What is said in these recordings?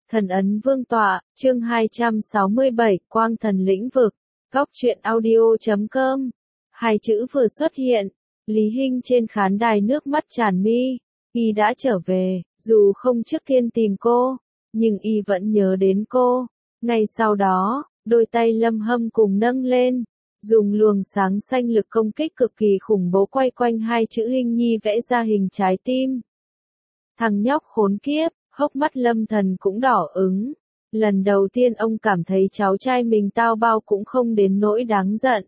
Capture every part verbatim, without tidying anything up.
Thần ấn vương tọa, chương hai trăm sáu mươi bảy, Quang thần lĩnh vực. Góc truyện audio chấm com. Hai chữ vừa xuất hiện, Lý Hinh trên khán đài nước mắt tràn mi. Y đã trở về, dù không trước tiên tìm cô, nhưng Y vẫn nhớ đến cô. Ngay sau đó, đôi tay Lâm Hâm cùng nâng lên, dùng luồng sáng xanh lực công kích cực kỳ khủng bố quay quanh hai chữ Hinh Nhi vẽ ra hình trái tim. Thằng nhóc khốn kiếp, hốc mắt Lâm Thần cũng đỏ ứng. Lần đầu tiên ông cảm thấy cháu trai mình tao bao cũng không đến nỗi đáng giận.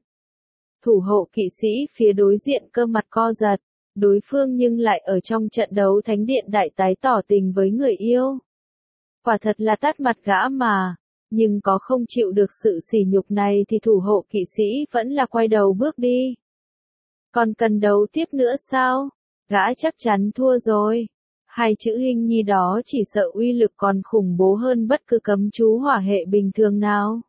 Thủ hộ kỵ sĩ phía đối diện cơ mặt co giật, đối phương nhưng lại ở trong trận đấu thánh điện đại tái tỏ tình với người yêu. Quả thật là tát mặt gã mà, nhưng có không chịu được sự sỉ nhục này thì thủ hộ kỵ sĩ vẫn là quay đầu bước đi. Còn cần đấu tiếp nữa sao? Gã chắc chắn thua rồi. Hai chữ Hinh Nhi đó chỉ sợ uy lực còn khủng bố hơn bất cứ cấm chú hỏa hệ bình thường nào.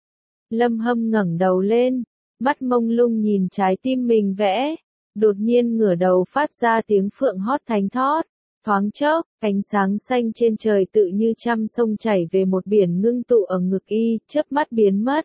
Lâm Hâm ngẩng đầu lên, mắt mông lung nhìn trái tim mình vẽ, đột nhiên ngửa đầu phát ra tiếng phượng hót thánh thót. Thoáng chốc, ánh sáng xanh trên trời tự như trăm sông chảy về một biển ngưng tụ ở ngực Y, chớp mắt biến mất.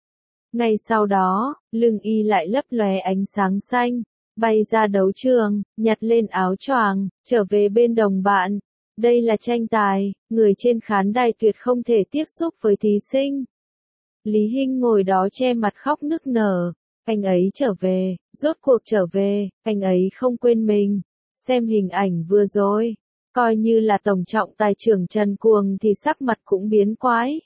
Ngay sau đó, lưng Y lại lấp lóe ánh sáng xanh. Bay ra đấu trường, nhặt lên áo choàng, trở về bên đồng bạn. Đây là tranh tài, người trên khán đài tuyệt không thể tiếp xúc với thí sinh. Lý Hinh ngồi đó che mặt khóc nức nở. Anh ấy trở về, rốt cuộc trở về, anh ấy không quên mình. Xem hình ảnh vừa rồi, coi như là tổng trọng tài trưởng Trần Cuồng thì sắc mặt cũng biến quái.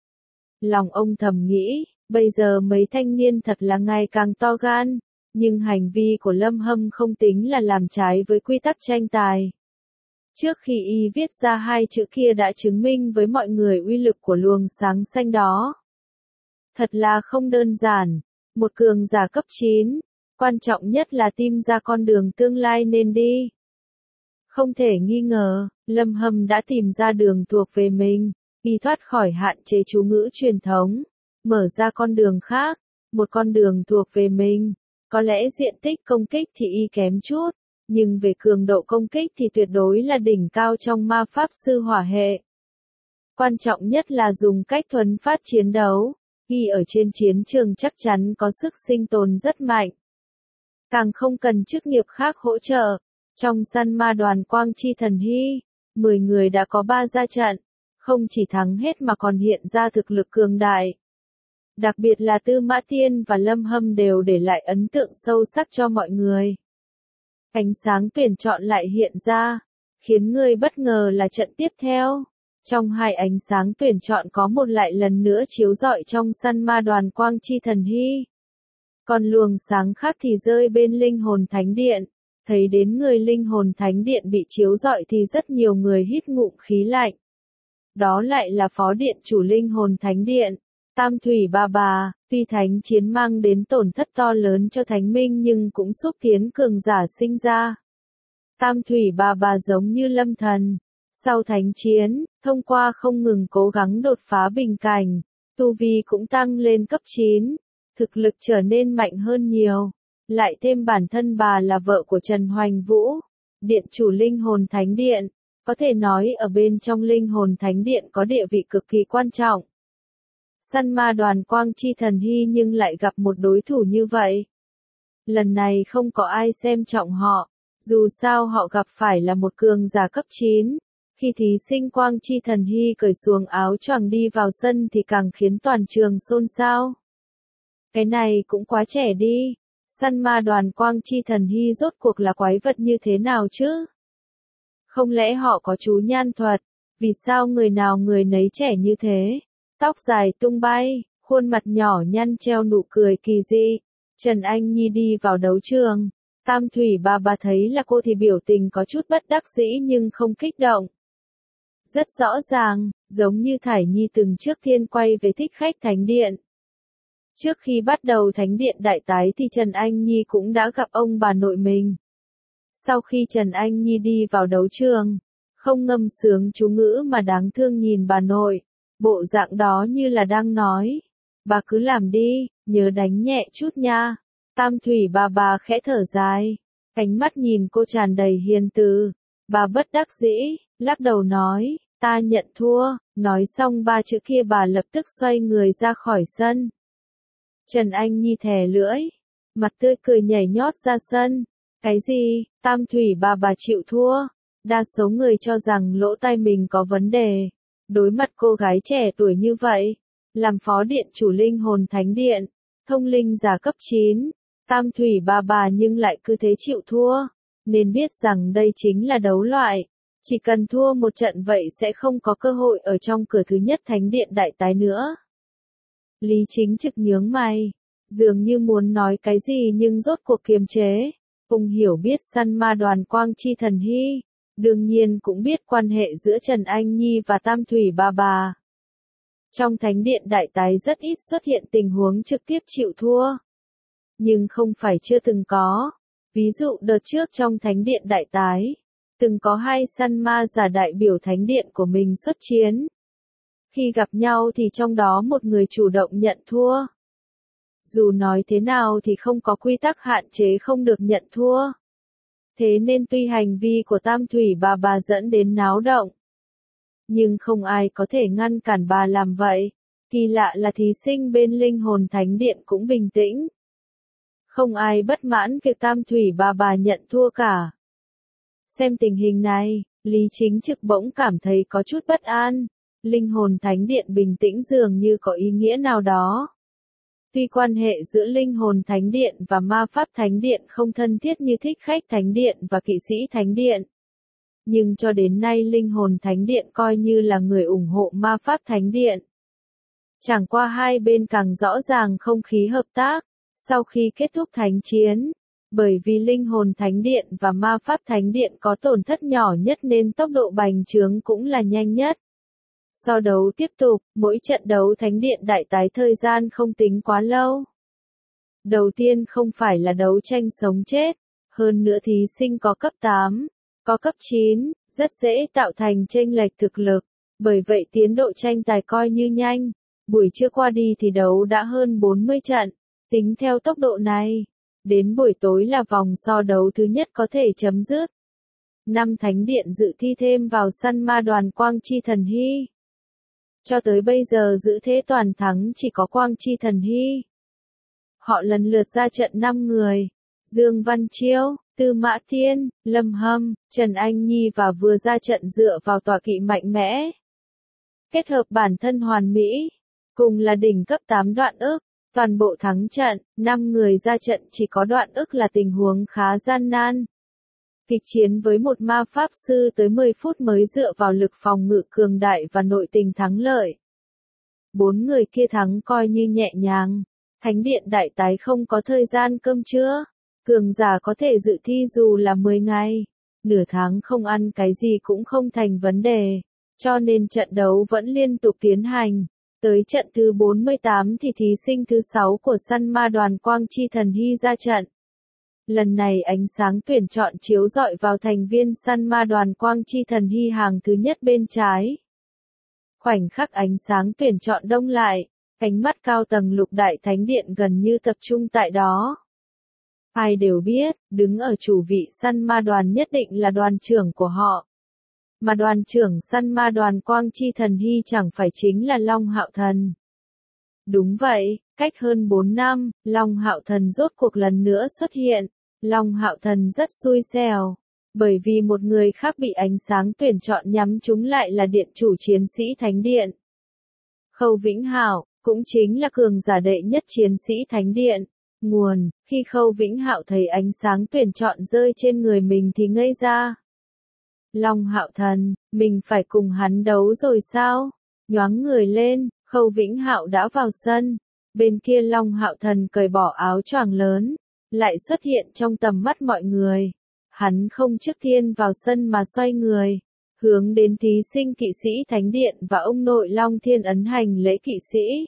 Lòng ông thầm nghĩ, bây giờ mấy thanh niên thật là ngày càng to gan. Nhưng hành vi của Lâm Hâm không tính là làm trái với quy tắc tranh tài. Trước khi Y viết ra hai chữ kia đã chứng minh với mọi người uy lực của luồng sáng xanh đó. Thật là không đơn giản, một cường giả cấp chín, quan trọng nhất là tìm ra con đường tương lai nên đi. Không thể nghi ngờ, Lâm Hâm đã tìm ra đường thuộc về mình, Y thoát khỏi hạn chế chú ngữ truyền thống, mở ra con đường khác, một con đường thuộc về mình. Có lẽ diện tích công kích thì Y kém chút, nhưng về cường độ công kích thì tuyệt đối là đỉnh cao trong ma pháp sư hỏa hệ. Quan trọng nhất là dùng cách thuần phát chiến đấu, Y ở trên chiến trường chắc chắn có sức sinh tồn rất mạnh. Càng không cần chức nghiệp khác hỗ trợ. Trong săn ma đoàn Quang Chi Thần Hy, mười người đã có ba ra trận, không chỉ thắng hết mà còn hiện ra thực lực cường đại. Đặc biệt là Tư Mã Tiên và Lâm Hâm đều để lại ấn tượng sâu sắc cho mọi người. Ánh sáng tuyển chọn lại hiện ra, khiến người bất ngờ là trận tiếp theo. Trong hai ánh sáng tuyển chọn có một lại lần nữa chiếu rọi trong săn ma đoàn Quang Chi Thần Hy. Còn luồng sáng khác thì rơi bên linh hồn thánh điện. Thấy đến người linh hồn thánh điện bị chiếu rọi thì rất nhiều người hít ngụm khí lạnh. Đó lại là phó điện chủ linh hồn thánh điện. Tam Thủy Bà Bà, tuy thánh chiến mang đến tổn thất to lớn cho thánh minh nhưng cũng xúc tiến cường giả sinh ra. Tam Thủy Bà Bà giống như Lâm Thần. Sau thánh chiến, thông qua không ngừng cố gắng đột phá bình cảnh, tu vi cũng tăng lên cấp chín, thực lực trở nên mạnh hơn nhiều. Lại thêm bản thân bà là vợ của Trần Hoành Vũ, điện chủ linh hồn thánh điện, có thể nói ở bên trong linh hồn thánh điện có địa vị cực kỳ quan trọng. Săn ma đoàn Quang Chi Thần Hy nhưng lại gặp một đối thủ như vậy. Lần này không có ai xem trọng họ, dù sao họ gặp phải là một cường giả cấp chín. Khi thí sinh Quang Chi Thần Hy cởi xuống áo choàng đi vào sân thì càng khiến toàn trường xôn xao. Cái này cũng quá trẻ đi, săn ma đoàn Quang Chi Thần Hy rốt cuộc là quái vật như thế nào chứ? Không lẽ họ có chú nhan thuật, vì sao người nào người nấy trẻ như thế? Tóc dài tung bay, khuôn mặt nhỏ nhăn treo nụ cười kỳ dị. Trần Anh Nhi đi vào đấu trường. Tam Thủy Bà Bà thấy là cô thì biểu tình có chút bất đắc dĩ nhưng không kích động. Rất rõ ràng, giống như Thải Nhi từng trước tiên quay về thích khách thánh điện. Trước khi bắt đầu thánh điện đại tái thì Trần Anh Nhi cũng đã gặp ông bà nội mình. Sau khi Trần Anh Nhi đi vào đấu trường, không ngâm sướng chú ngữ mà đáng thương nhìn bà nội. Bộ dạng đó như là đang nói, bà cứ làm đi, nhớ đánh nhẹ chút nha. Tam Thủy Bà Bà khẽ thở dài, ánh mắt nhìn cô tràn đầy hiền từ. Bà bất đắc dĩ, lắc đầu nói, ta nhận thua, Nói xong ba chữ kia bà lập tức xoay người ra khỏi sân. Trần Anh Nhi thè lưỡi, mặt tươi cười nhảy nhót ra sân. Cái gì, Tam Thủy bà bà chịu thua? Đa số người cho rằng lỗ tai mình có vấn đề. Đối mặt cô gái trẻ tuổi như vậy, làm phó điện chủ linh hồn thánh điện, thông linh giả cấp chín, Tam Thủy bà bà nhưng lại cứ thế chịu thua. Nên biết rằng đây chính là đấu loại. Chỉ cần thua một trận vậy sẽ không có cơ hội ở trong cửa thứ nhất thánh điện đại tái nữa. Lý Chính Trực nhướng mày, dường như muốn nói cái gì nhưng rốt cuộc kiềm chế. Ông hiểu biết săn ma đoàn Quang Chi Thần Hy, đương nhiên cũng biết quan hệ giữa Trần Anh Nhi và Tam Thủy bà bà. Trong thánh điện đại tái rất ít xuất hiện tình huống trực tiếp chịu thua. Nhưng không phải chưa từng có. Ví dụ đợt trước trong thánh điện đại tái, từng có hai săn ma giả đại biểu thánh điện của mình xuất chiến. Khi gặp nhau thì trong đó một người chủ động nhận thua. Dù nói thế nào thì không có quy tắc hạn chế không được nhận thua. Thế nên tuy hành vi của Tam Thủy bà bà dẫn đến náo động, nhưng không ai có thể ngăn cản bà làm vậy. Kỳ lạ là thí sinh bên linh hồn thánh điện cũng bình tĩnh. Không ai bất mãn việc Tam Thủy bà bà nhận thua cả. Xem tình hình này, Lý Chính Trực bỗng cảm thấy có chút bất an. Linh hồn thánh điện bình tĩnh dường như có ý nghĩa nào đó. Tuy quan hệ giữa linh hồn thánh điện và ma pháp thánh điện không thân thiết như thích khách thánh điện và kỵ sĩ thánh điện. Nhưng cho đến nay linh hồn thánh điện coi như là người ủng hộ ma pháp thánh điện. Chẳng qua hai bên càng rõ ràng không khí hợp tác, sau khi kết thúc thánh chiến. Bởi vì linh hồn thánh điện và ma pháp thánh điện có tổn thất nhỏ nhất nên tốc độ bành trướng cũng là nhanh nhất. So đấu tiếp tục, mỗi trận đấu thánh điện đại tái thời gian không tính quá lâu. Đầu tiên không phải là đấu tranh sống chết, hơn nữa thí sinh có cấp tám, có cấp chín, rất dễ tạo thành chênh lệch thực lực, bởi vậy tiến độ tranh tài coi như nhanh. Buổi trưa qua đi thì đấu đã hơn bốn mươi trận, tính theo tốc độ này. Đến buổi tối là vòng so đấu thứ nhất có thể chấm dứt. Năm thánh điện dự thi thêm vào săn ma đoàn Quang Chi Thần Hy. Cho tới bây giờ giữ thế toàn thắng chỉ có Quang Chi Thần Hy. Họ lần lượt ra trận năm người. Dương Văn Chiêu, Tư Mã Thiên, Lâm Hâm, Trần Anh Nhi và vừa ra trận dựa vào tọa kỵ mạnh mẽ. Kết hợp bản thân hoàn mỹ, cùng là đỉnh cấp tám đoạn ức. Toàn bộ thắng trận, năm người ra trận chỉ có đoạn ức là tình huống khá gian nan. Kịch chiến với một ma pháp sư tới mười phút mới dựa vào lực phòng ngự cường đại và nội tình thắng lợi. Bốn người kia thắng coi như nhẹ nhàng. Thánh điện đại tái không có thời gian cơm trưa. Cường giả có thể dự thi dù là mười ngày. Nửa tháng không ăn cái gì cũng không thành vấn đề. Cho nên trận đấu vẫn liên tục tiến hành. Tới trận thứ bốn mươi tám thì thí sinh thứ sáu của săn ma đoàn Quang Chi Thần Hy ra trận. Lần này ánh sáng tuyển chọn chiếu rọi vào thành viên săn ma đoàn Quang Chi Thần Hy hàng thứ nhất bên trái. Khoảnh khắc ánh sáng tuyển chọn đông lại, ánh mắt cao tầng lục đại thánh điện gần như tập trung tại đó. Ai đều biết, đứng ở chủ vị săn ma đoàn nhất định là đoàn trưởng của họ. Mà đoàn trưởng săn ma đoàn Quang Chi Thần Hy chẳng phải chính là Long Hạo Thần. Đúng vậy, cách hơn bốn năm, Long Hạo Thần rốt cuộc lần nữa xuất hiện. Long Hạo Thần rất xui xẻo, bởi vì một người khác bị ánh sáng tuyển chọn nhắm trúng lại là điện chủ chiến sĩ Thánh Điện. Khâu Vĩnh Hạo, cũng chính là cường giả đệ nhất chiến sĩ Thánh Điện. Nguồn, khi Khâu Vĩnh Hạo thấy ánh sáng tuyển chọn rơi trên người mình thì ngây ra. Long Hạo Thần, mình phải cùng hắn đấu rồi sao? Nhoáng người lên, Khâu Vĩnh Hạo đã vào sân. Bên kia Long Hạo Thần cởi bỏ áo choàng lớn, lại xuất hiện trong tầm mắt mọi người. Hắn không trước tiên vào sân mà xoay người, hướng đến thí sinh kỵ sĩ Thánh Điện và ông nội Long Thiên ấn hành lễ kỵ sĩ.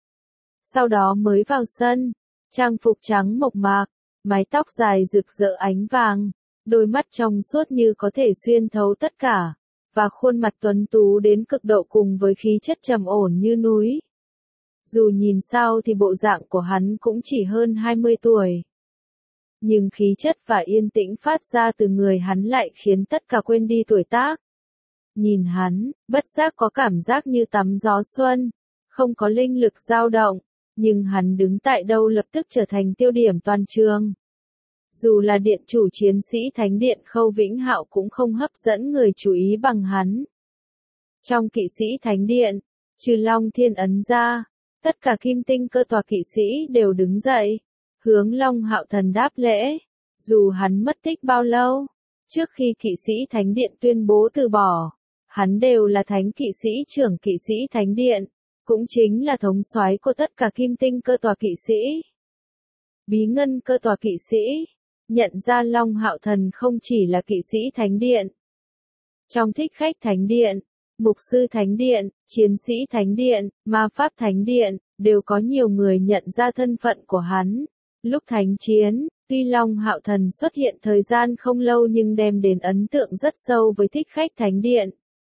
Sau đó mới vào sân, trang phục trắng mộc mạc, mái tóc dài rực rỡ ánh vàng, đôi mắt trong suốt như có thể xuyên thấu tất cả, và khuôn mặt tuấn tú đến cực độ cùng với khí chất trầm ổn như núi. Dù nhìn sao thì bộ dạng của hắn cũng chỉ hơn hai mươi tuổi. Nhưng khí chất và yên tĩnh phát ra từ người hắn lại khiến tất cả quên đi tuổi tác. Nhìn hắn, bất giác có cảm giác như tắm gió xuân, không có linh lực dao động, nhưng hắn đứng tại đâu lập tức trở thành tiêu điểm toàn trường. Dù là điện chủ chiến sĩ thánh điện Khâu Vĩnh Hạo cũng không hấp dẫn người chú ý bằng hắn. Trong kỵ sĩ thánh điện, trừ Long Thiên Ấn ra, tất cả kim tinh cơ tòa kỵ sĩ đều đứng dậy, hướng Long Hạo Thần đáp lễ, dù hắn mất tích bao lâu. Trước khi kỵ sĩ thánh điện tuyên bố từ bỏ, hắn đều là thánh kỵ sĩ trưởng kỵ sĩ thánh điện, cũng chính là thống soái của tất cả kim tinh cơ tòa kỵ sĩ. Bí ngân cơ tòa kỵ sĩ, nhận ra Long Hạo Thần không chỉ là kỵ sĩ thánh điện. Trong thích khách thánh điện, mục sư thánh điện, chiến sĩ thánh điện, ma pháp thánh điện, đều có nhiều người nhận ra thân phận của hắn. Lúc thánh chiến, tuy Long Hạo Thần xuất hiện thời gian không lâu nhưng đem đến ấn tượng rất sâu với thích khách thánh điện.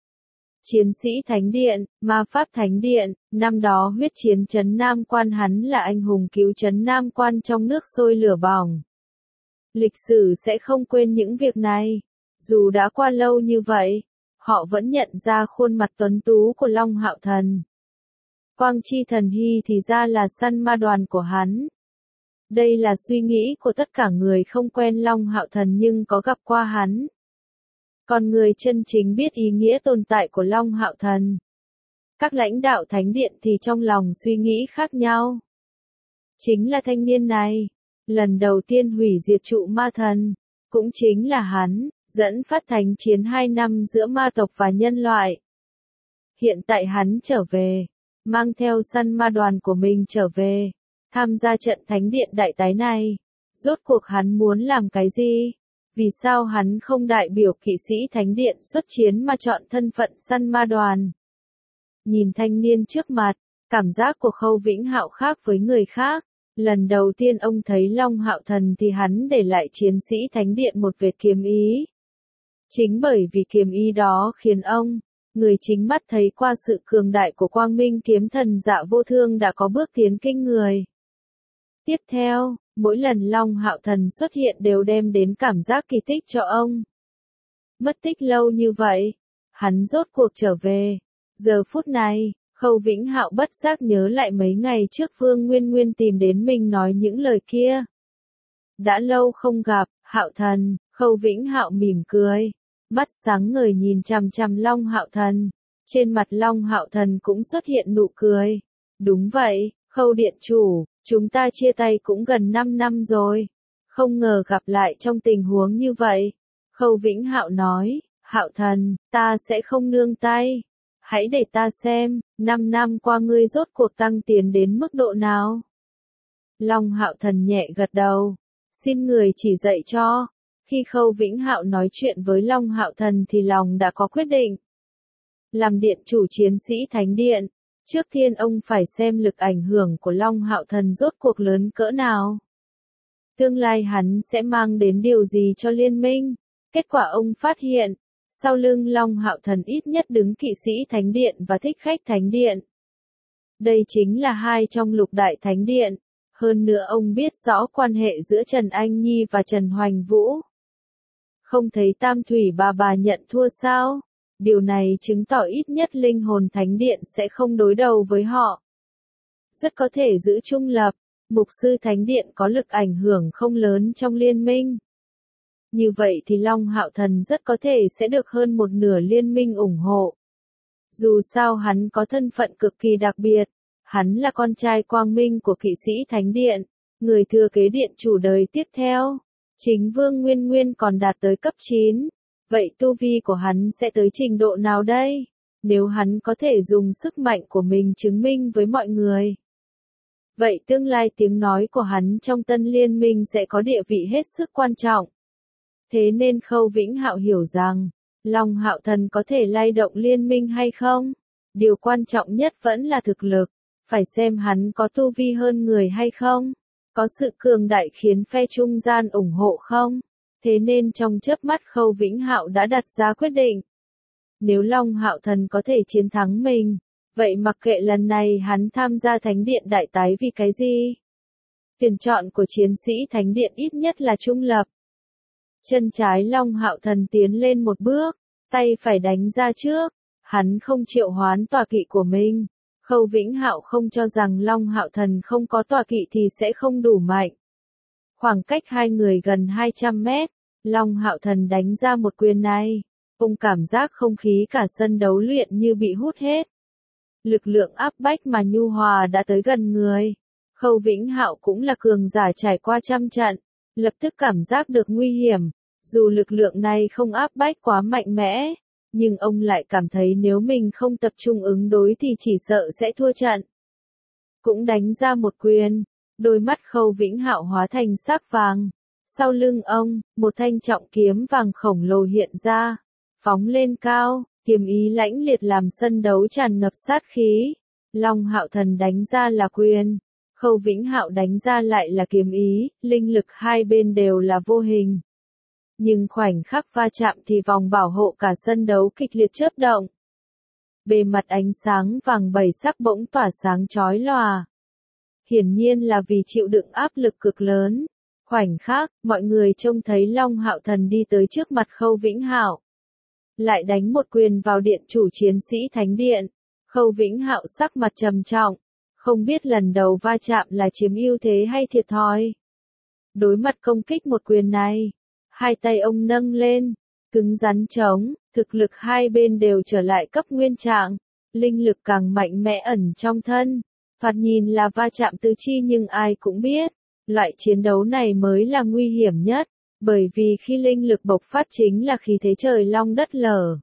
Chiến sĩ thánh điện, ma pháp thánh điện, năm đó huyết chiến trấn Nam Quan hắn là anh hùng cứu trấn Nam Quan trong nước sôi lửa bỏng. Lịch sử sẽ không quên những việc này. Dù đã qua lâu như vậy, họ vẫn nhận ra khuôn mặt tuấn tú của Long Hạo Thần. Quang Chi Thần Hy thì ra là săn ma đoàn của hắn. Đây là suy nghĩ của tất cả người không quen Long Hạo Thần nhưng có gặp qua hắn. Còn người chân chính biết ý nghĩa tồn tại của Long Hạo Thần. Các lãnh đạo thánh điện thì trong lòng suy nghĩ khác nhau. Chính là thanh niên này, lần đầu tiên hủy diệt trụ ma thần, cũng chính là hắn, dẫn phát thánh chiến hai năm giữa ma tộc và nhân loại. Hiện tại hắn trở về, mang theo săn ma đoàn của mình trở về, tham gia trận thánh điện đại tái này. Rốt cuộc hắn muốn làm cái gì? Vì sao hắn không đại biểu kỵ sĩ thánh điện xuất chiến mà chọn thân phận săn ma đoàn? Nhìn thanh niên trước mặt, cảm giác của Khâu Vĩnh Hạo khác với người khác. Lần đầu tiên ông thấy Long Hạo Thần thì hắn để lại chiến sĩ thánh điện một vệt kiếm ý. Chính bởi vì kiếm ý đó khiến ông, người chính mắt thấy qua sự cường đại của Quang Minh kiếm thần Dạ Vô Thương đã có bước tiến kinh người. Tiếp theo, mỗi lần Long Hạo Thần xuất hiện đều đem đến cảm giác kỳ tích cho ông. Mất tích lâu như vậy, hắn rốt cuộc trở về. Giờ phút này, Khâu Vĩnh Hạo bất giác nhớ lại mấy ngày trước Vương Nguyên Nguyên tìm đến mình nói những lời kia. Đã lâu không gặp, Hạo Thần, Khâu Vĩnh Hạo mỉm cười, mắt sáng ngời nhìn chằm chằm Long Hạo Thần. Trên mặt Long Hạo Thần cũng xuất hiện nụ cười. Đúng vậy, Khâu điện chủ, chúng ta chia tay cũng gần năm năm rồi. Không ngờ gặp lại trong tình huống như vậy. Khâu Vĩnh Hạo nói, Hạo Thần, ta sẽ không nương tay. Hãy để ta xem, năm năm qua ngươi rốt cuộc tăng tiến đến mức độ nào. Long Hạo Thần nhẹ gật đầu, xin người chỉ dạy cho. Khi Khâu Vĩnh Hạo nói chuyện với Long Hạo Thần thì lòng đã có quyết định. Làm điện chủ chiến sĩ thánh điện, trước tiên ông phải xem lực ảnh hưởng của Long Hạo Thần rốt cuộc lớn cỡ nào. Tương lai hắn sẽ mang đến điều gì cho liên minh? Kết quả ông phát hiện, sau lưng Long Hạo Thần ít nhất đứng kỵ sĩ thánh điện và thích khách thánh điện. Đây chính là hai trong lục đại thánh điện. Hơn nữa ông biết rõ quan hệ giữa Trần Anh Nhi và Trần Hoành Vũ. Không thấy Tam Thủy bà bà nhận thua sao? Điều này chứng tỏ ít nhất linh hồn thánh điện sẽ không đối đầu với họ. Rất có thể giữ trung lập, mục sư thánh điện có lực ảnh hưởng không lớn trong liên minh. Như vậy thì Long Hạo Thần rất có thể sẽ được hơn một nửa liên minh ủng hộ. Dù sao hắn có thân phận cực kỳ đặc biệt, hắn là con trai quang minh của kỵ sĩ thánh điện, người thừa kế điện chủ đời tiếp theo. Chính Vương Nguyên Nguyên còn đạt tới cấp chín. Vậy tu vi của hắn sẽ tới trình độ nào đây? Nếu hắn có thể dùng sức mạnh của mình chứng minh với mọi người. Vậy tương lai tiếng nói của hắn trong tân liên minh sẽ có địa vị hết sức quan trọng. Thế nên Khâu Vĩnh Hạo hiểu rằng, Long Hạo Thần có thể lay động liên minh hay không? Điều quan trọng nhất vẫn là thực lực, phải xem hắn có tu vi hơn người hay không? Có sự cường đại khiến phe trung gian ủng hộ không? Thế nên trong chớp mắt Khâu Vĩnh Hạo đã đặt ra quyết định. Nếu Long Hạo Thần có thể chiến thắng mình, vậy mặc kệ lần này hắn tham gia Thánh Điện Đại Tái vì cái gì? Tuyển chọn của chiến sĩ Thánh Điện ít nhất là trung lập. Chân trái Long Hạo Thần tiến lên một bước, tay phải đánh ra trước, hắn không triệu hoán tọa kỵ của mình. Khâu Vĩnh Hạo không cho rằng Long Hạo Thần không có tọa kỵ thì sẽ không đủ mạnh. Khoảng cách hai người gần hai trăm mét, Long Hạo Thần đánh ra một quyền này. Ông cảm giác không khí cả sân đấu luyện như bị hút hết. Lực lượng áp bách mà nhu hòa đã tới gần người. Khâu Vĩnh Hạo cũng là cường giả trải qua trăm trận, lập tức cảm giác được nguy hiểm. Dù lực lượng này không áp bách quá mạnh mẽ, nhưng ông lại cảm thấy nếu mình không tập trung ứng đối thì chỉ sợ sẽ thua trận. Cũng đánh ra một quyền, đôi mắt Khâu Vĩnh Hạo hóa thành sắc vàng. Sau lưng ông, một thanh trọng kiếm vàng khổng lồ hiện ra, phóng lên cao, kiếm ý lãnh liệt làm sân đấu tràn ngập sát khí. Long Hạo Thần đánh ra là quyền, Khâu Vĩnh Hạo đánh ra lại là kiếm ý, linh lực hai bên đều là vô hình. Nhưng khoảnh khắc va chạm thì vòng bảo hộ cả sân đấu kịch liệt chớp động. Bề mặt ánh sáng vàng bảy sắc bỗng tỏa sáng chói lòa. Hiển nhiên là vì chịu đựng áp lực cực lớn. Khoảnh khắc, mọi người trông thấy Long Hạo Thần đi tới trước mặt Khâu Vĩnh Hạo. Lại đánh một quyền vào điện chủ chiến sĩ thánh điện. Khâu Vĩnh Hạo sắc mặt trầm trọng. Không biết lần đầu va chạm là chiếm ưu thế hay thiệt thòi. Đối mặt công kích một quyền này, hai tay ông nâng lên, cứng rắn chống, thực lực hai bên đều trở lại cấp nguyên trạng, linh lực càng mạnh mẽ ẩn trong thân. Thoạt nhìn là va chạm tứ chi nhưng ai cũng biết, loại chiến đấu này mới là nguy hiểm nhất, bởi vì khi linh lực bộc phát chính là khí thế trời long đất lở.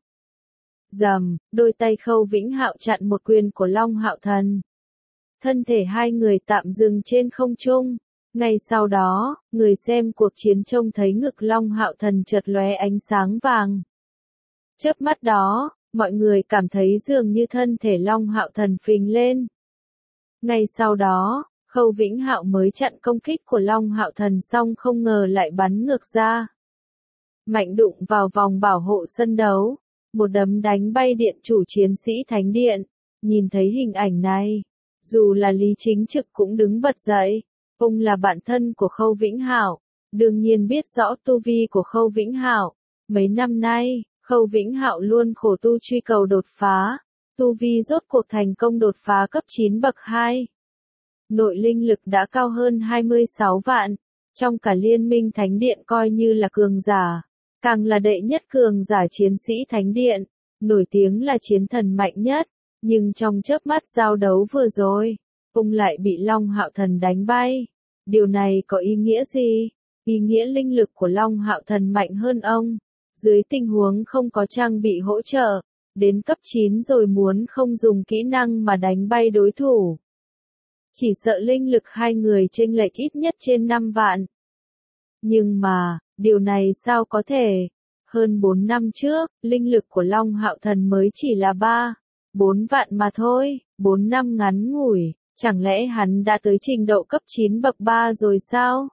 Rầm, đôi tay Khâu Vĩnh Hạo chặn một quyền của Long Hạo Thần. Thân thể hai người tạm dừng trên không trung. Ngay sau đó, người xem cuộc chiến trông thấy ngực Long Hạo Thần chợt lóe ánh sáng vàng. Chớp mắt đó, mọi người cảm thấy dường như thân thể Long Hạo Thần phình lên. Ngay sau đó, Khâu Vĩnh Hạo mới chặn công kích của Long Hạo Thần xong không ngờ lại bắn ngược ra. Mạnh đụng vào vòng bảo hộ sân đấu, một đấm đánh bay điện chủ chiến sĩ thánh điện. Nhìn thấy hình ảnh này, dù là Lý Chính Trực cũng đứng bật dậy. Ông là bạn thân của Khâu Vĩnh Hạo, đương nhiên biết rõ tu vi của Khâu Vĩnh Hạo. Mấy năm nay, Khâu Vĩnh Hạo luôn khổ tu truy cầu đột phá, tu vi rốt cuộc thành công đột phá cấp chín bậc hai. Nội linh lực đã cao hơn hai mươi sáu vạn, trong cả liên minh thánh điện coi như là cường giả, càng là đệ nhất cường giả chiến sĩ thánh điện, nổi tiếng là chiến thần mạnh nhất, nhưng trong chớp mắt giao đấu vừa rồi, ông lại bị Long Hạo Thần đánh bay. Điều này có ý nghĩa gì? Ý nghĩa linh lực của Long Hạo Thần mạnh hơn ông. Dưới tình huống không có trang bị hỗ trợ, đến cấp chín rồi muốn không dùng kỹ năng mà đánh bay đối thủ. Chỉ sợ linh lực hai người chênh lệch ít nhất trên năm vạn. Nhưng mà, điều này sao có thể? Hơn bốn năm trước, linh lực của Long Hạo Thần mới chỉ là ba, bốn vạn mà thôi, bốn năm ngắn ngủi. Chẳng lẽ hắn đã tới trình độ cấp chín bậc ba rồi sao?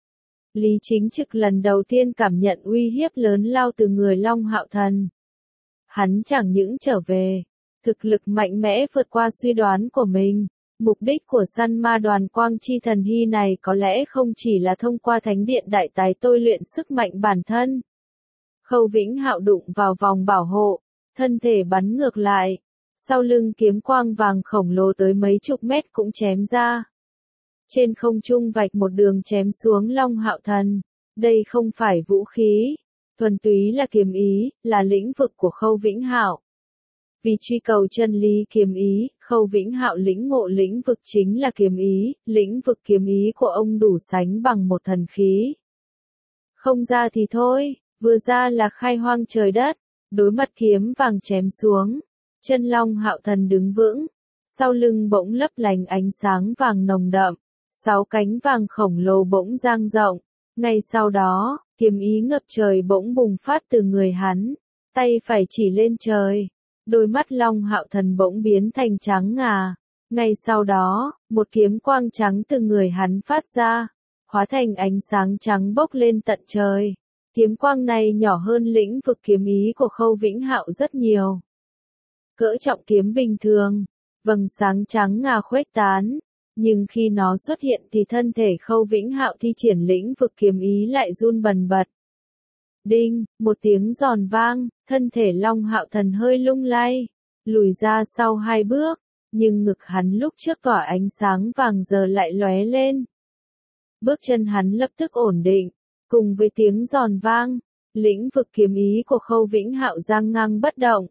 Lý Chính Trực lần đầu tiên cảm nhận uy hiếp lớn lao từ người Long Hạo Thần. Hắn chẳng những trở về, thực lực mạnh mẽ vượt qua suy đoán của mình. Mục đích của săn ma đoàn Quang Chi Thần Hy này có lẽ không chỉ là thông qua thánh điện đại tái tôi luyện sức mạnh bản thân. Khâu Vĩnh Hạo đụng vào vòng bảo hộ, thân thể bắn ngược lại. Sau lưng kiếm quang vàng khổng lồ tới mấy chục mét cũng chém ra. Trên không trung vạch một đường chém xuống Long Hạo Thần. Đây không phải vũ khí, thuần túy là kiếm ý, là lĩnh vực của Khâu Vĩnh Hạo. Vì truy cầu chân lý kiếm ý, Khâu Vĩnh Hạo lĩnh ngộ lĩnh vực chính là kiếm ý, lĩnh vực kiếm ý của ông đủ sánh bằng một thần khí. Không ra thì thôi, vừa ra là khai hoang trời đất, đối mặt kiếm vàng chém xuống. Chân Long Hạo Thần đứng vững, sau lưng bỗng lấp lánh ánh sáng vàng nồng đậm, sáu cánh vàng khổng lồ bỗng dang rộng, ngay sau đó, kiếm ý ngập trời bỗng bùng phát từ người hắn, tay phải chỉ lên trời, đôi mắt Long Hạo Thần bỗng biến thành trắng ngà, ngay sau đó, một kiếm quang trắng từ người hắn phát ra, hóa thành ánh sáng trắng bốc lên tận trời. Kiếm quang này nhỏ hơn lĩnh vực kiếm ý của Khâu Vĩnh Hạo rất nhiều. Cỡ trọng kiếm bình thường, vầng sáng trắng ngà khuếch tán, nhưng khi nó xuất hiện thì thân thể Khâu Vĩnh Hạo thi triển lĩnh vực kiếm ý lại run bần bật. Đinh, một tiếng giòn vang, thân thể Long Hạo Thần hơi lung lay, lùi ra sau hai bước, nhưng ngực hắn lúc trước tỏa ánh sáng vàng giờ lại lóe lên. Bước chân hắn lập tức ổn định, cùng với tiếng giòn vang, lĩnh vực kiếm ý của Khâu Vĩnh Hạo giang ngang bất động.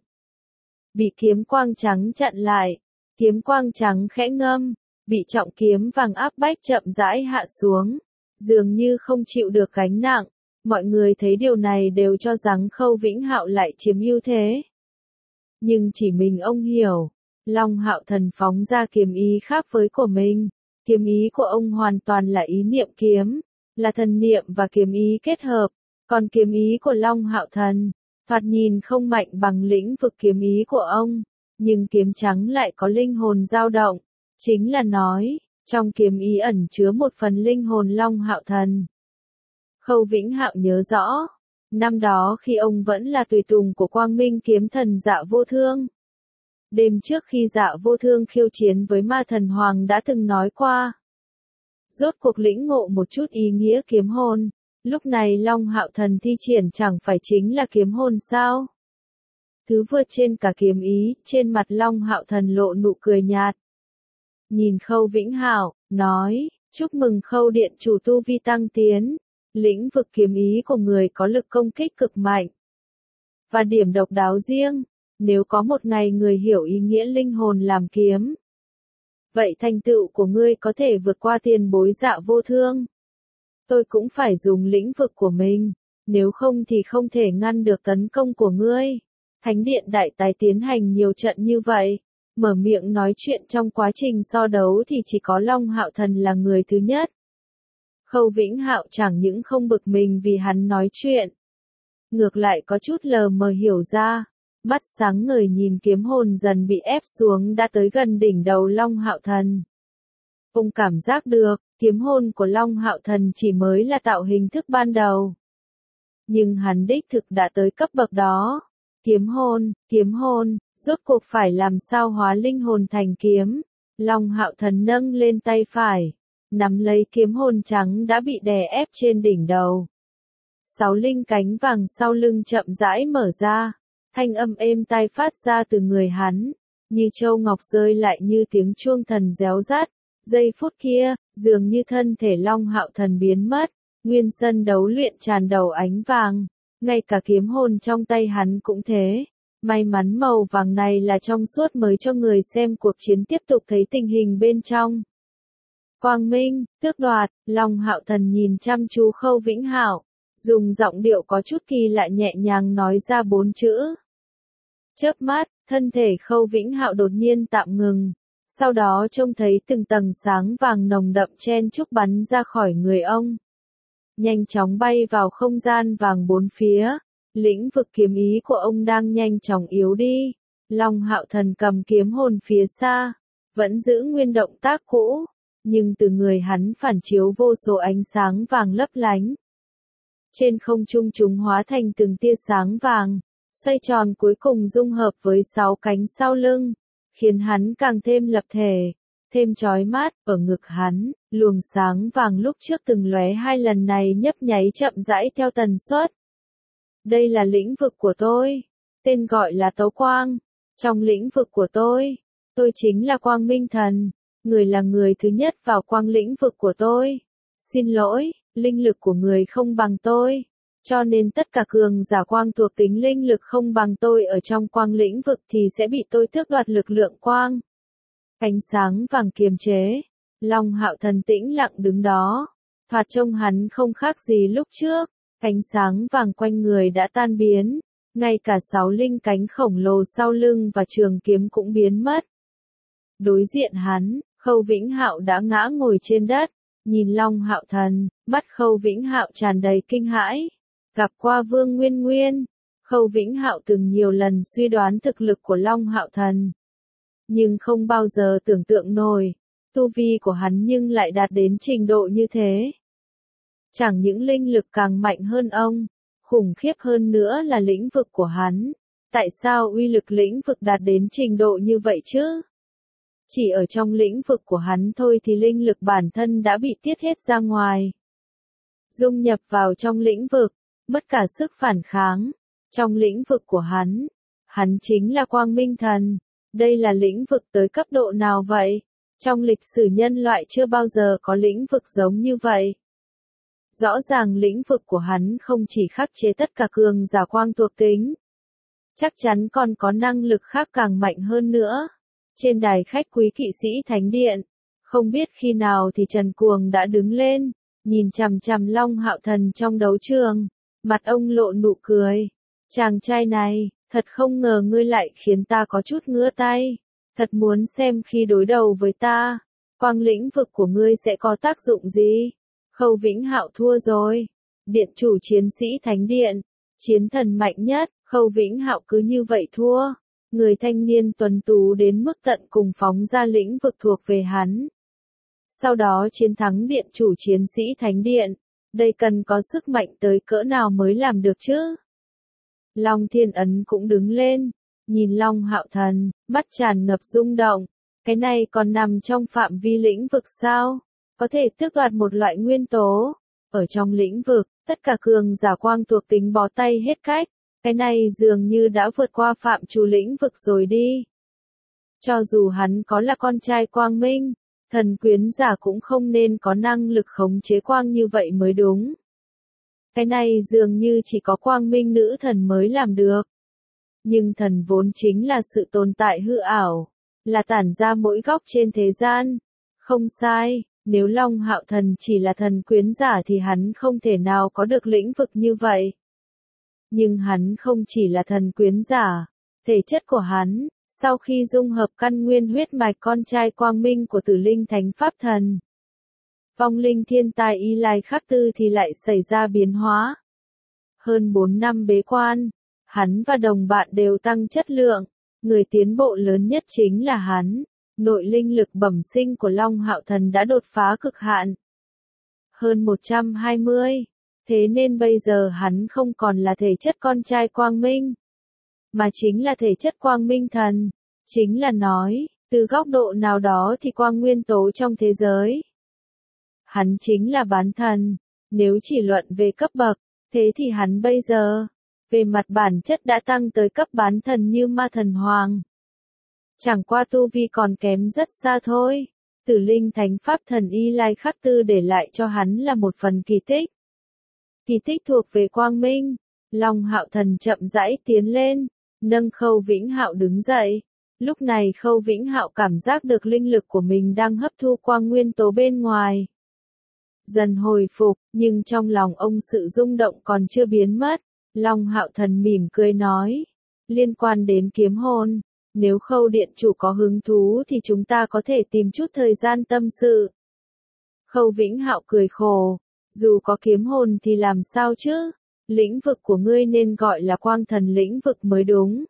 Bị kiếm quang trắng chặn lại, kiếm quang trắng khẽ ngâm, bị trọng kiếm vàng áp bách chậm rãi hạ xuống, dường như không chịu được gánh nặng. Mọi người thấy điều này đều cho rằng Khâu Vĩnh Hạo lại chiếm ưu thế. Nhưng chỉ mình ông hiểu, Long Hạo Thần phóng ra kiếm ý khác với của mình. Kiếm ý của ông hoàn toàn là ý niệm kiếm, là thần niệm và kiếm ý kết hợp, còn kiếm ý của Long Hạo Thần, thoạt nhìn không mạnh bằng lĩnh vực kiếm ý của ông, nhưng kiếm trắng lại có linh hồn dao động, chính là nói, trong kiếm ý ẩn chứa một phần linh hồn Long Hạo Thần. Khâu Vĩnh Hạo nhớ rõ, năm đó khi ông vẫn là tùy tùng của Quang Minh kiếm thần Dạ Vô Thương. Đêm trước khi Dạ Vô Thương khiêu chiến với Ma Thần Hoàng đã từng nói qua. Rốt cuộc lĩnh ngộ một chút ý nghĩa kiếm hồn, lúc này Long Hạo Thần thi triển chẳng phải chính là kiếm hồn sao? Thứ vượt trên cả kiếm ý, trên mặt Long Hạo Thần lộ nụ cười nhạt. Nhìn Khâu Vĩnh Hạo, nói, chúc mừng Khâu điện chủ tu vi tăng tiến, lĩnh vực kiếm ý của người có lực công kích cực mạnh. Và điểm độc đáo riêng. Nếu có một ngày người hiểu ý nghĩa linh hồn làm kiếm, vậy thành tựu của ngươi có thể vượt qua tiền bối Dạ Vô Thương. Tôi cũng phải dùng lĩnh vực của mình, nếu không thì không thể ngăn được tấn công của ngươi. Thánh điện đại tái tiến hành nhiều trận như vậy, mở miệng nói chuyện trong quá trình so đấu thì chỉ có Long Hạo Thần là người thứ nhất. Khâu Vĩnh Hạo chẳng những không bực mình vì hắn nói chuyện, ngược lại có chút lờ mờ hiểu ra. Mắt sáng ngời nhìn kiếm hồn dần bị ép xuống đã tới gần đỉnh đầu Long Hạo Thần. Ông cảm giác được, kiếm hồn của Long Hạo Thần chỉ mới là tạo hình thức ban đầu. Nhưng hắn đích thực đã tới cấp bậc đó. Kiếm hồn, kiếm hồn, rốt cuộc phải làm sao hóa linh hồn thành kiếm. Long Hạo Thần nâng lên tay phải, nắm lấy kiếm hồn trắng đã bị đè ép trên đỉnh đầu. Sáu linh cánh vàng sau lưng chậm rãi mở ra. Thanh âm êm tai phát ra từ người hắn, như châu ngọc rơi lại như tiếng chuông thần réo rắt. Giây phút kia, dường như thân thể Long Hạo Thần biến mất, nguyên sân đấu luyện tràn đầu ánh vàng, ngay cả kiếm hồn trong tay hắn cũng thế. May mắn màu vàng này là trong suốt mới cho người xem cuộc chiến tiếp tục thấy tình hình bên trong. Quang Minh, tước đoạt, Long Hạo Thần nhìn chăm chú Khâu Vĩnh Hạo, dùng giọng điệu có chút kỳ lạ nhẹ nhàng nói ra bốn chữ. Chớp mắt, thân thể Khâu Vĩnh Hạo đột nhiên tạm ngừng, sau đó trông thấy từng tầng sáng vàng nồng đậm chen chúc bắn ra khỏi người ông. Nhanh chóng bay vào không gian vàng bốn phía, lĩnh vực kiếm ý của ông đang nhanh chóng yếu đi. Long Hạo Thần cầm kiếm hồn phía xa, vẫn giữ nguyên động tác cũ, nhưng từ người hắn phản chiếu vô số ánh sáng vàng lấp lánh. Trên không trung chúng hóa thành từng tia sáng vàng, xoay tròn cuối cùng dung hợp với sáu cánh sau lưng, khiến hắn càng thêm lập thể, thêm chói mắt. Ở ngực hắn, luồng sáng vàng lúc trước từng lóe hai lần này nhấp nháy chậm rãi theo tần suất. Đây là lĩnh vực của tôi, tên gọi là Tấu Quang. Trong lĩnh vực của tôi, tôi chính là Quang Minh Thần, người là người thứ nhất vào quang lĩnh vực của tôi. Xin lỗi, linh lực của người không bằng tôi, cho nên tất cả cường giả quang thuộc tính linh lực không bằng tôi ở trong quang lĩnh vực thì sẽ bị tôi tước đoạt lực lượng quang. Ánh sáng vàng kiềm chế, Long Hạo Thần tĩnh lặng đứng đó, thoạt trông hắn không khác gì lúc trước. Ánh sáng vàng quanh người đã tan biến, ngay cả sáu linh cánh khổng lồ sau lưng và trường kiếm cũng biến mất. Đối diện hắn, Khâu Vĩnh Hạo đã ngã ngồi trên đất, nhìn Long Hạo Thần, mắt Khâu Vĩnh Hạo tràn đầy kinh hãi. Gặp qua Vương Nguyên Nguyên, Khâu Vĩnh Hạo từng nhiều lần suy đoán thực lực của Long Hạo Thần, nhưng không bao giờ tưởng tượng nổi, tu vi của hắn nhưng lại đạt đến trình độ như thế. Chẳng những linh lực càng mạnh hơn ông, khủng khiếp hơn nữa là lĩnh vực của hắn. Tại sao uy lực lĩnh vực đạt đến trình độ như vậy chứ? Chỉ ở trong lĩnh vực của hắn thôi thì linh lực bản thân đã bị tiết hết ra ngoài, dung nhập vào trong lĩnh vực, mất cả sức phản kháng. Trong lĩnh vực của hắn, hắn chính là quang minh thần. Đây là lĩnh vực tới cấp độ nào vậy? Trong lịch sử nhân loại chưa bao giờ có lĩnh vực giống như vậy. Rõ ràng lĩnh vực của hắn không chỉ khắc chế tất cả cường giả quang thuộc tính, chắc chắn còn có năng lực khác càng mạnh hơn nữa. Trên đài khách quý kỵ sĩ thánh điện, không biết khi nào thì Trần Cuồng đã đứng lên, nhìn chằm chằm Long Hạo Thần trong đấu trường, mặt ông lộ nụ cười. Chàng trai này, thật không ngờ ngươi lại khiến ta có chút ngứa tay, thật muốn xem khi đối đầu với ta, quang lĩnh vực của ngươi sẽ có tác dụng gì. Khâu Vĩnh Hạo thua rồi. Điện chủ chiến sĩ thánh điện, chiến thần mạnh nhất, Khâu Vĩnh Hạo cứ như vậy thua. Người thanh niên tuấn tú đến mức tận cùng phóng ra lĩnh vực thuộc về hắn. Sau đó chiến thắng điện chủ chiến sĩ thánh điện. Đây cần có sức mạnh tới cỡ nào mới làm được chứ? Long Thiên Ấn cũng đứng lên, nhìn Long Hạo Thần, mắt tràn ngập rung động. Cái này còn nằm trong phạm vi lĩnh vực sao? Có thể tước đoạt một loại nguyên tố. Ở trong lĩnh vực, tất cả cường giả quang thuộc tính bó tay hết cách. Cái này dường như đã vượt qua phạm trù lĩnh vực rồi đi. Cho dù hắn có là con trai quang minh, thần quyến giả cũng không nên có năng lực khống chế quang như vậy mới đúng. Cái này dường như chỉ có quang minh nữ thần mới làm được. Nhưng thần vốn chính là sự tồn tại hư ảo, là tản ra mỗi góc trên thế gian. Không sai, nếu Long Hạo Thần chỉ là thần quyến giả thì hắn không thể nào có được lĩnh vực như vậy. Nhưng hắn không chỉ là thần quyến giả, thể chất của hắn, sau khi dung hợp căn nguyên huyết mạch con trai quang minh của Tử Linh Thánh Pháp Thần, vong linh thiên tài Y Lai Khắc Tư thì lại xảy ra biến hóa. Hơn bốn năm bế quan, hắn và đồng bạn đều tăng chất lượng, người tiến bộ lớn nhất chính là hắn. Nội linh lực bẩm sinh của Long Hạo Thần đã đột phá cực hạn. Hơn một trăm hai mươi. Thế nên bây giờ hắn không còn là thể chất con trai quang minh, mà chính là thể chất quang minh thần. Chính là nói, từ góc độ nào đó thì quang nguyên tố trong thế giới, hắn chính là bán thần. Nếu chỉ luận về cấp bậc, thế thì hắn bây giờ, về mặt bản chất đã tăng tới cấp bán thần như ma thần hoàng. Chẳng qua tu vi còn kém rất xa thôi. Tử Linh Thánh Pháp Thần Y Lai Khắc Tư để lại cho hắn là một phần kỳ tích. Kỳ tích thuộc về quang minh. Long Hạo Thần chậm rãi tiến lên, nâng Khâu Vĩnh Hạo đứng dậy. Lúc này Khâu Vĩnh Hạo cảm giác được linh lực của mình đang hấp thu quang nguyên tố bên ngoài. Dần hồi phục, nhưng trong lòng ông sự rung động còn chưa biến mất. Long Hạo Thần mỉm cười nói, liên quan đến kiếm hồn, nếu Khâu điện chủ có hứng thú thì chúng ta có thể tìm chút thời gian tâm sự. Khâu Vĩnh Hạo cười khổ, dù có kiếm hồn thì làm sao chứ, lĩnh vực của ngươi nên gọi là quang thần lĩnh vực mới đúng.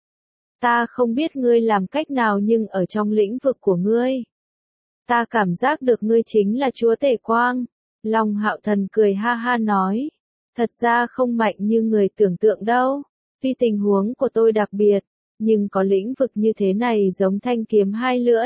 Ta không biết ngươi làm cách nào nhưng ở trong lĩnh vực của ngươi, ta cảm giác được ngươi chính là chúa tể quang. Long Hạo Thần cười ha ha nói, thật ra không mạnh như người tưởng tượng đâu, vì tình huống của tôi đặc biệt, nhưng có lĩnh vực như thế này giống thanh kiếm hai lưỡi.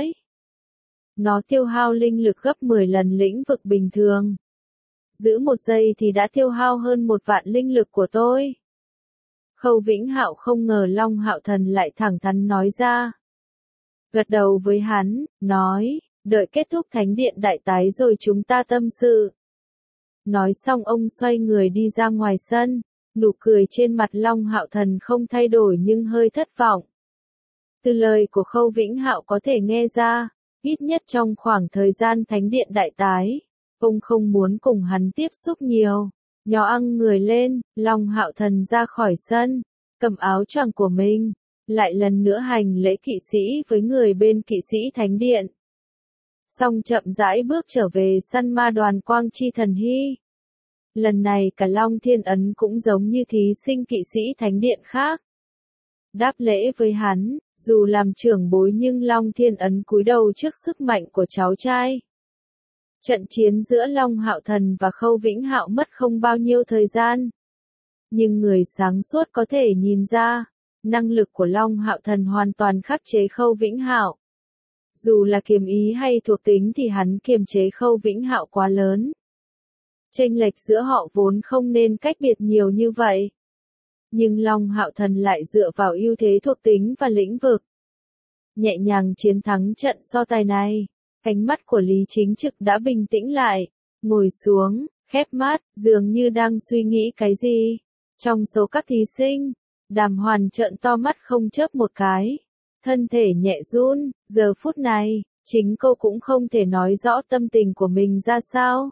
Nó tiêu hao linh lực gấp mười lần lĩnh vực bình thường. Giữ một giây thì đã tiêu hao hơn một vạn linh lực của tôi. Khâu Vĩnh Hạo không ngờ Long Hạo Thần lại thẳng thắn nói ra. Gật đầu với hắn, nói, đợi kết thúc thánh điện đại tái rồi chúng ta tâm sự. Nói xong ông xoay người đi ra ngoài sân, nụ cười trên mặt Long Hạo Thần không thay đổi nhưng hơi thất vọng. Từ lời của Khâu Vĩnh Hạo có thể nghe ra, ít nhất trong khoảng thời gian thánh điện đại tái, ông không muốn cùng hắn tiếp xúc nhiều. Nhỏ ăng người lên, Long Hạo Thần ra khỏi sân, cầm áo choàng của mình, lại lần nữa hành lễ kỵ sĩ với người bên kỵ sĩ thánh điện. Xong chậm rãi bước trở về săn ma đoàn Quang Chi Thần Hy. Lần này cả Long Thiên Ấn cũng giống như thí sinh kỵ sĩ thánh điện khác. Đáp lễ với hắn, dù làm trưởng bối nhưng Long Thiên Ấn cúi đầu trước sức mạnh của cháu trai. Trận chiến giữa Long Hạo Thần và Khâu Vĩnh Hạo mất không bao nhiêu thời gian. Nhưng người sáng suốt có thể nhìn ra, năng lực của Long Hạo Thần hoàn toàn khắc chế Khâu Vĩnh Hạo. Dù là kiềm ý hay thuộc tính thì hắn kiềm chế Khâu Vĩnh Hạo quá lớn. Chênh lệch giữa họ vốn không nên cách biệt nhiều như vậy. Nhưng Long Hạo Thần lại dựa vào ưu thế thuộc tính và lĩnh vực, nhẹ nhàng chiến thắng trận so tài này. Ánh mắt của Lý Chính Trực đã bình tĩnh lại, ngồi xuống, khép mắt, dường như đang suy nghĩ cái gì. Trong số các thí sinh, Đàm Hoàn trợn to mắt không chớp một cái, thân thể nhẹ run, giờ phút này, chính cô cũng không thể nói rõ tâm tình của mình ra sao.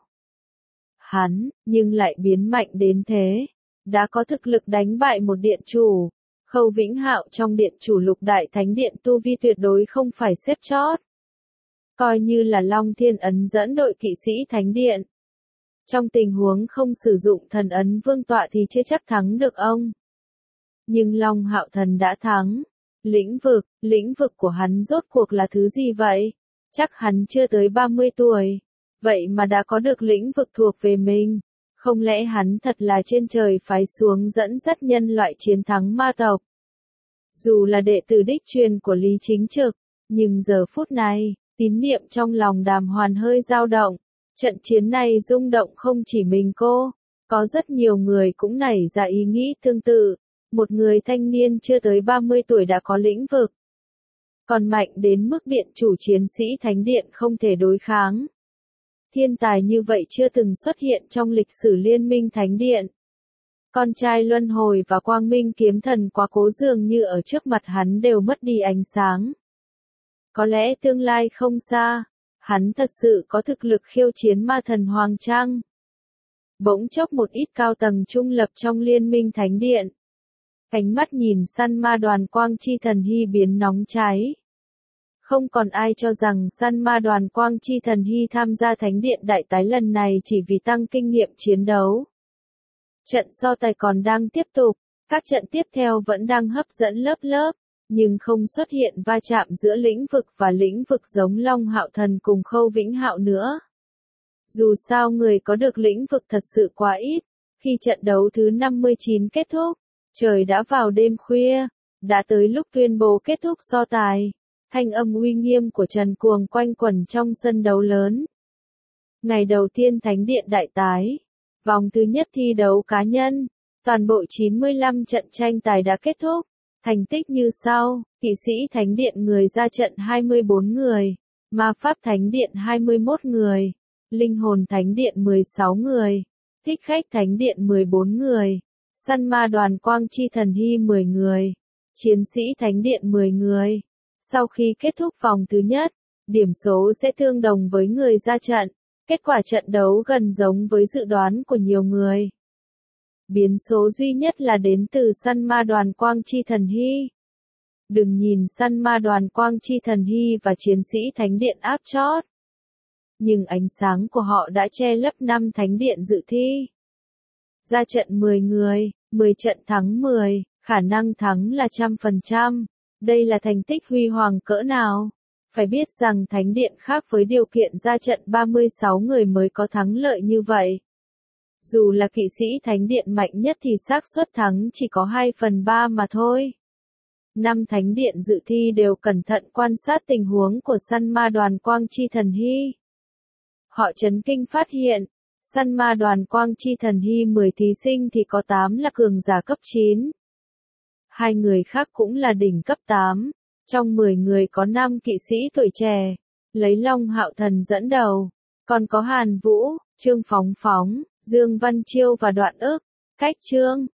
Hắn, nhưng lại biến mạnh đến thế, đã có thực lực đánh bại một điện chủ. Khâu Vĩnh Hạo trong điện chủ Lục Đại Thánh Điện tu vi tuyệt đối không phải xếp chót. Coi như là Long Thiên Ấn dẫn đội kỵ sĩ Thánh Điện. Trong tình huống không sử dụng thần ấn vương tọa thì chưa chắc thắng được ông. Nhưng Long Hạo Thần đã thắng. Lĩnh vực, lĩnh vực của hắn rốt cuộc là thứ gì vậy? Chắc hắn chưa tới ba mươi tuổi. Vậy mà đã có được lĩnh vực thuộc về mình. Không lẽ hắn thật là trên trời phái xuống dẫn dắt nhân loại chiến thắng ma tộc? Dù là đệ tử đích truyền của Lý Chính Trực, nhưng giờ phút này, tín niệm trong lòng Đàm Hoàn hơi dao động. Trận chiến này rung động không chỉ mình cô, có rất nhiều người cũng nảy ra ý nghĩ tương tự. Một người thanh niên chưa tới ba mươi tuổi đã có lĩnh vực, còn mạnh đến mức điện chủ chiến sĩ Thánh Điện không thể đối kháng. Thiên tài như vậy chưa từng xuất hiện trong lịch sử Liên minh Thánh Điện. Con trai Luân Hồi và Quang Minh Kiếm Thần quá cố dường như ở trước mặt hắn đều mất đi ánh sáng. Có lẽ tương lai không xa, hắn thật sự có thực lực khiêu chiến ma thần Hoàng Trang. Bỗng chốc một ít cao tầng trung lập trong Liên minh Thánh Điện. Ánh mắt nhìn săn ma đoàn Quang Chi Thần Hy biến nóng cháy. Không còn ai cho rằng săn ma đoàn Quang Chi Thần Hy tham gia Thánh Điện đại tái lần này chỉ vì tăng kinh nghiệm chiến đấu. Trận so tài còn đang tiếp tục, các trận tiếp theo vẫn đang hấp dẫn lớp lớp, nhưng không xuất hiện va chạm giữa lĩnh vực và lĩnh vực giống Long Hạo Thần cùng Khâu Vĩnh Hạo nữa. Dù sao người có được lĩnh vực thật sự quá ít, khi trận đấu thứ năm mươi chín kết thúc, trời đã vào đêm khuya, đã tới lúc tuyên bố kết thúc so tài. Thanh âm uy nghiêm của Trần Cuồng quanh quẩn trong sân đấu lớn. Ngày đầu tiên Thánh Điện đại tái, vòng thứ nhất thi đấu cá nhân, toàn bộ chín mươi lăm trận tranh tài đã kết thúc, thành tích như sau: kỵ sĩ Thánh Điện người ra trận hai mươi bốn người, ma pháp Thánh Điện hai mươi mốt người, linh hồn Thánh Điện mười sáu người, thích khách Thánh Điện mười bốn người, săn ma đoàn Quang Chi Thần Hy mười người, chiến sĩ Thánh Điện mười người. Sau khi kết thúc vòng thứ nhất, điểm số sẽ tương đồng với người ra trận. Kết quả trận đấu gần giống với dự đoán của nhiều người. Biến số duy nhất là đến từ săn ma đoàn Quang Chi Thần Hy. Đừng nhìn săn ma đoàn Quang Chi Thần Hy và chiến sĩ Thánh Điện áp chót. Nhưng ánh sáng của họ đã che lấp năm Thánh Điện dự thi. Ra trận mười người, mười trận thắng mười, khả năng thắng là trăm phần trăm. Đây là thành tích huy hoàng cỡ nào? Phải biết rằng Thánh Điện khác với điều kiện ra trận ba mươi sáu người mới có thắng lợi như vậy. Dù là kỵ sĩ Thánh Điện mạnh nhất thì xác suất thắng chỉ có hai phần ba mà thôi. Năm Thánh Điện dự thi đều cẩn thận quan sát tình huống của săn ma đoàn Quang Chi Thần Hy. Họ chấn kinh phát hiện, săn ma đoàn Quang Chi Thần Hy mười thí sinh thì có tám là cường giả cấp chín. Hai người khác cũng là đỉnh cấp tám. Trong mười người có năm kỵ sĩ tuổi trẻ, lấy Long Hạo Thần dẫn đầu, còn có Hàn Vũ, Trương Phóng Phóng, Dương Văn Chiêu và Đoạn Ức. Cách Trương,